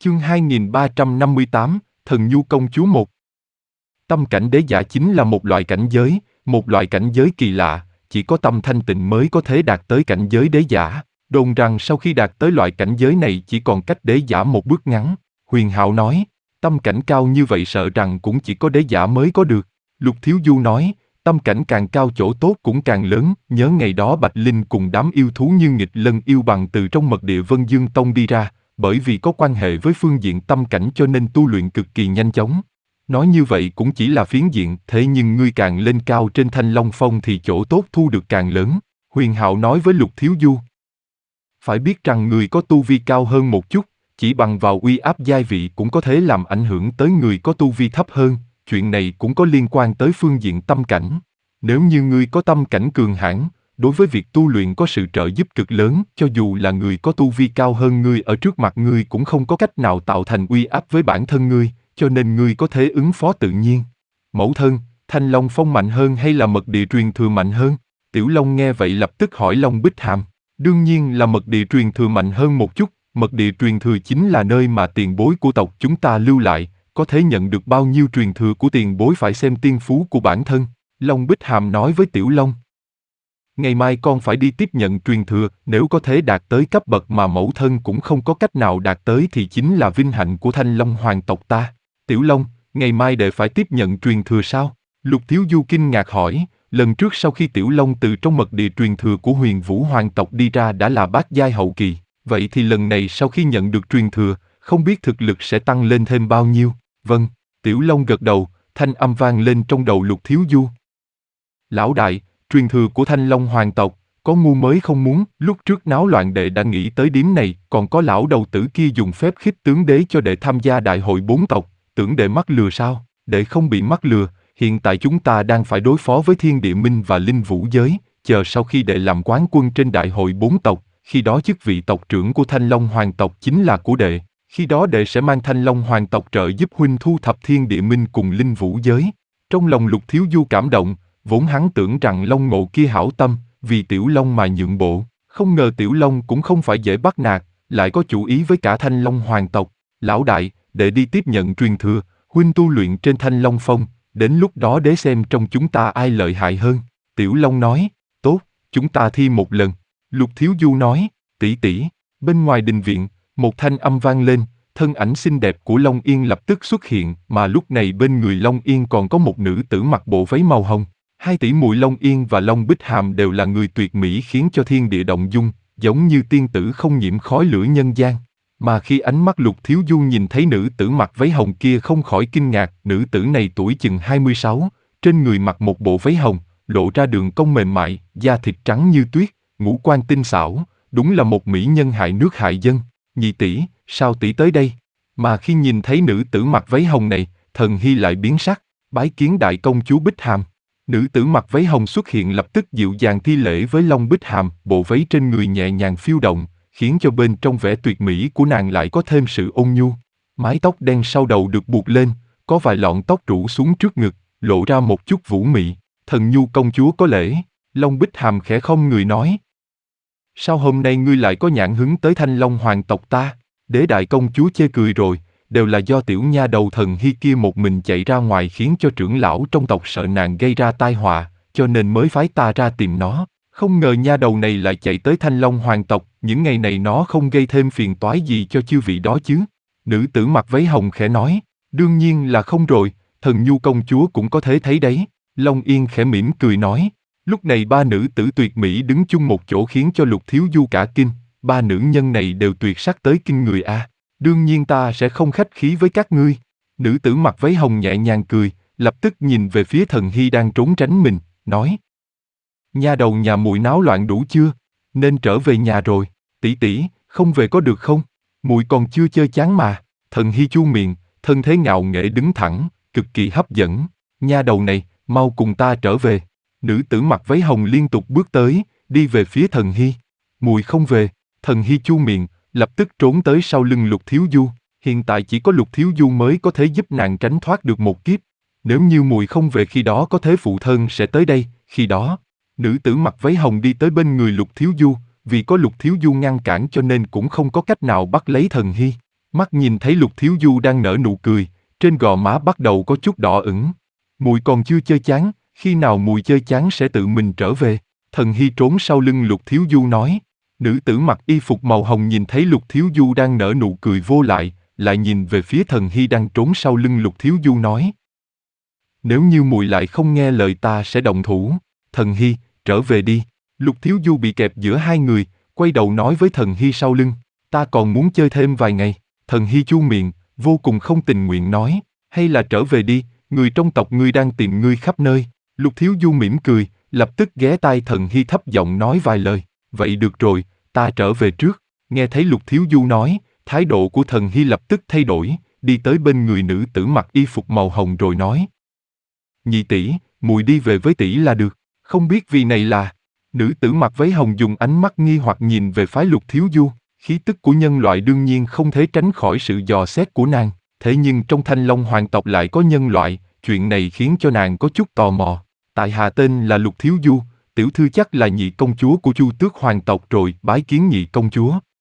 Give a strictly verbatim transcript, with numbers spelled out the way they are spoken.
Chương hai nghìn ba trăm năm mươi tám, Thần Nhu Công Chúa một. Tâm cảnh đế giả chính là một loại cảnh giới, một loại cảnh giới kỳ lạ, chỉ có tâm thanh tịnh mới có thể đạt tới cảnh giới đế giả. Đồn rằng sau khi đạt tới loại cảnh giới này chỉ còn cách đế giả một bước ngắn. Huyền Hạo nói, tâm cảnh cao như vậy sợ rằng cũng chỉ có đế giả mới có được. Lục Thiếu Du nói, tâm cảnh càng cao chỗ tốt cũng càng lớn. Nhớ ngày đó Bạch Linh cùng đám yêu thú như nghịch lân yêu bằng từ trong mật địa Vân Dương Tông đi ra, bởi vì có quan hệ với phương diện tâm cảnh cho nên tu luyện cực kỳ nhanh chóng. Nói như vậy cũng chỉ là phiến diện, thế nhưng ngươi càng lên cao trên Thanh Long Phong thì chỗ tốt thu được càng lớn. Huyền Hạo nói với Lục Thiếu Du. Phải biết rằng người có tu vi cao hơn một chút, chỉ bằng vào uy áp giai vị cũng có thể làm ảnh hưởng tới người có tu vi thấp hơn, chuyện này cũng có liên quan tới phương diện tâm cảnh. Nếu như ngươi có tâm cảnh cường hãn, đối với việc tu luyện có sự trợ giúp cực lớn, cho dù là người có tu vi cao hơn ngươi ở trước mặt ngươi cũng không có cách nào tạo thành uy áp với bản thân ngươi, cho nên ngươi có thể ứng phó tự nhiên. Mẫu thân, Thanh Long Phong mạnh hơn hay là mật địa truyền thừa mạnh hơn? Tiểu Long nghe vậy lập tức hỏi Long Bích Hàm. Đương nhiên là mật địa truyền thừa mạnh hơn một chút, mật địa truyền thừa chính là nơi mà tiền bối của tộc chúng ta lưu lại, có thể nhận được bao nhiêu truyền thừa của tiền bối phải xem tiên phú của bản thân. Long Bích Hàm nói với Tiểu Long. Ngày mai con phải đi tiếp nhận truyền thừa, nếu có thể đạt tới cấp bậc mà mẫu thân cũng không có cách nào đạt tới thì chính là vinh hạnh của Thanh Long hoàng tộc ta. Tiểu Long, ngày mai đệ phải tiếp nhận truyền thừa sao? Lục Thiếu Du kinh ngạc hỏi, lần trước sau khi Tiểu Long từ trong mật địa truyền thừa của Huyền Vũ hoàng tộc đi ra đã là bát giai hậu kỳ, vậy thì lần này sau khi nhận được truyền thừa, không biết thực lực sẽ tăng lên thêm bao nhiêu? Vâng, Tiểu Long gật đầu, thanh âm vang lên trong đầu Lục Thiếu Du. Lão đại, truyền thừa của Thanh Long hoàng tộc, có ngu mới không muốn, lúc trước náo loạn đệ đã nghĩ tới điểm này, còn có lão đầu tử kia dùng phép khích tướng đế cho đệ tham gia đại hội bốn tộc, tưởng đệ mắc lừa sao? Đệ không bị mắc lừa, hiện tại chúng ta đang phải đối phó với Thiên Địa Minh và Linh Vũ giới, chờ sau khi đệ làm quán quân trên đại hội bốn tộc, khi đó chức vị tộc trưởng của Thanh Long hoàng tộc chính là của đệ, khi đó đệ sẽ mang Thanh Long hoàng tộc trợ giúp huynh thu thập Thiên Địa Minh cùng Linh Vũ giới. Trong lòng Lục Thiếu Du cảm động, vốn hắn tưởng rằng Long Ngộ kia hảo tâm, vì Tiểu Long mà nhượng bộ, không ngờ Tiểu Long cũng không phải dễ bắt nạt, lại có chủ ý với cả Thanh Long hoàng tộc. Lão đại, đệ đi tiếp nhận truyền thừa, huynh tu luyện trên Thanh Long Phong, đến lúc đó đế xem trong chúng ta ai lợi hại hơn. Tiểu Long nói, tốt, chúng ta thi một lần. Lục Thiếu Du nói, tỷ tỷ. Bên ngoài đình viện, một thanh âm vang lên, thân ảnh xinh đẹp của Long Yên lập tức xuất hiện, mà lúc này bên người Long Yên còn có một nữ tử mặc bộ váy màu hồng. Hai tỷ muội Long Yên và Long Bích Hàm đều là người tuyệt mỹ khiến cho thiên địa động dung, giống như tiên tử không nhiễm khói lửa nhân gian. Mà khi ánh mắt Lục Thiếu Du nhìn thấy nữ tử mặc váy hồng kia không khỏi kinh ngạc, nữ tử này tuổi chừng hai mươi sáu, trên người mặc một bộ váy hồng, lộ ra đường cong mềm mại, da thịt trắng như tuyết, ngũ quan tinh xảo, đúng là một mỹ nhân hại nước hại dân. Nhị tỷ, sao tỷ tới đây? Mà khi nhìn thấy nữ tử mặc váy hồng này, Thần Hy lại biến sắc, bái kiến đại công chúa Bích Hàm. Nữ tử mặc váy hồng xuất hiện lập tức dịu dàng thi lễ với Long Bích Hàm, bộ váy trên người nhẹ nhàng phiêu động, khiến cho bên trong vẻ tuyệt mỹ của nàng lại có thêm sự ôn nhu. Mái tóc đen sau đầu được buộc lên, có vài lọn tóc rủ xuống trước ngực, lộ ra một chút vũ mị. Thần Nhu công chúa có lễ. Long Bích Hàm khẽ không người nói. Sao hôm nay ngươi lại có nhãn hứng tới Thanh Long hoàng tộc ta? Đế đại công chúa chê cười rồi, đều là do tiểu nha đầu Thần Hy kia một mình chạy ra ngoài khiến cho trưởng lão trong tộc sợ nàng gây ra tai họa, cho nên mới phái ta ra tìm nó. Không ngờ nha đầu này lại chạy tới Thanh Long hoàng tộc, những ngày này nó không gây thêm phiền toái gì cho chư vị đó chứ? Nữ tử mặc váy hồng khẽ nói, đương nhiên là không rồi, Thần Nhu công chúa cũng có thể thấy đấy. Long Yên khẽ mỉm cười nói. Lúc này ba nữ tử tuyệt mỹ đứng chung một chỗ khiến cho Lục Thiếu Du cả kinh, ba nữ nhân này đều tuyệt sắc tới kinh người a. Đương nhiên ta sẽ không khách khí với các ngươi. Nữ tử mặc váy hồng nhẹ nhàng cười, lập tức nhìn về phía Thần Hy đang trốn tránh mình, nói. Nha đầu nhà muội náo loạn đủ chưa? Nên trở về nhà rồi. Tỷ tỷ, không về có được không? Muội còn chưa chơi chán mà. Thần Hy chu miệng, thân thế ngạo nghễ đứng thẳng, cực kỳ hấp dẫn. Nha đầu này, mau cùng ta trở về. Nữ tử mặc váy hồng liên tục bước tới, đi về phía Thần Hy. Muội không về. Thần Hy chu miệng, lập tức trốn tới sau lưng Lục Thiếu Du. Hiện tại chỉ có Lục Thiếu Du mới có thể giúp nàng tránh thoát được một kiếp. Nếu như muội không về khi đó có thể phụ thân sẽ tới đây, khi đó. Nữ tử mặc váy hồng đi tới bên người Lục Thiếu Du, vì có Lục Thiếu Du ngăn cản cho nên cũng không có cách nào bắt lấy Thần Hy. Mắt nhìn thấy Lục Thiếu Du đang nở nụ cười, trên gò má bắt đầu có chút đỏ ửng. Mùi còn chưa chơi chán, khi nào mùi chơi chán sẽ tự mình trở về. Thần Hy trốn sau lưng Lục Thiếu Du nói. Nữ tử mặc y phục màu hồng nhìn thấy Lục Thiếu Du đang nở nụ cười vô lại, lại nhìn về phía Thần Hy đang trốn sau lưng Lục Thiếu Du nói. Nếu như mùi lại không nghe lời ta sẽ động thủ. Thần Hy, trở về đi. Lục Thiếu Du bị kẹp giữa hai người, quay đầu nói với Thần Hy sau lưng. Ta còn muốn chơi thêm vài ngày. Thần Hy chu miệng, vô cùng không tình nguyện nói. Hay là trở về đi, người trong tộc ngươi đang tìm ngươi khắp nơi. Lục Thiếu Du mỉm cười, lập tức ghé tai Thần Hy thấp giọng nói vài lời. Vậy được rồi, ta trở về trước. Nghe thấy Lục Thiếu Du nói, thái độ của Thần Hy lập tức thay đổi, đi tới bên người nữ tử mặc y phục màu hồng rồi nói. Nhị tỷ, mùi đi về với tỷ là được, không biết vì này là. Nữ tử mặc váy hồng dùng ánh mắt nghi hoặc nhìn về phái Lục Thiếu Du, khí tức của nhân loại đương nhiên không thể tránh khỏi sự dò xét của nàng, thế nhưng trong Thanh Long hoàng tộc lại có nhân loại, chuyện này khiến cho nàng có chút tò mò. Tại hạ tên là Lục Thiếu Du, tiểu thư chắc là nhị công chúa của Chu Tước hoàng tộc rồi, bái kiến nhị công chúa.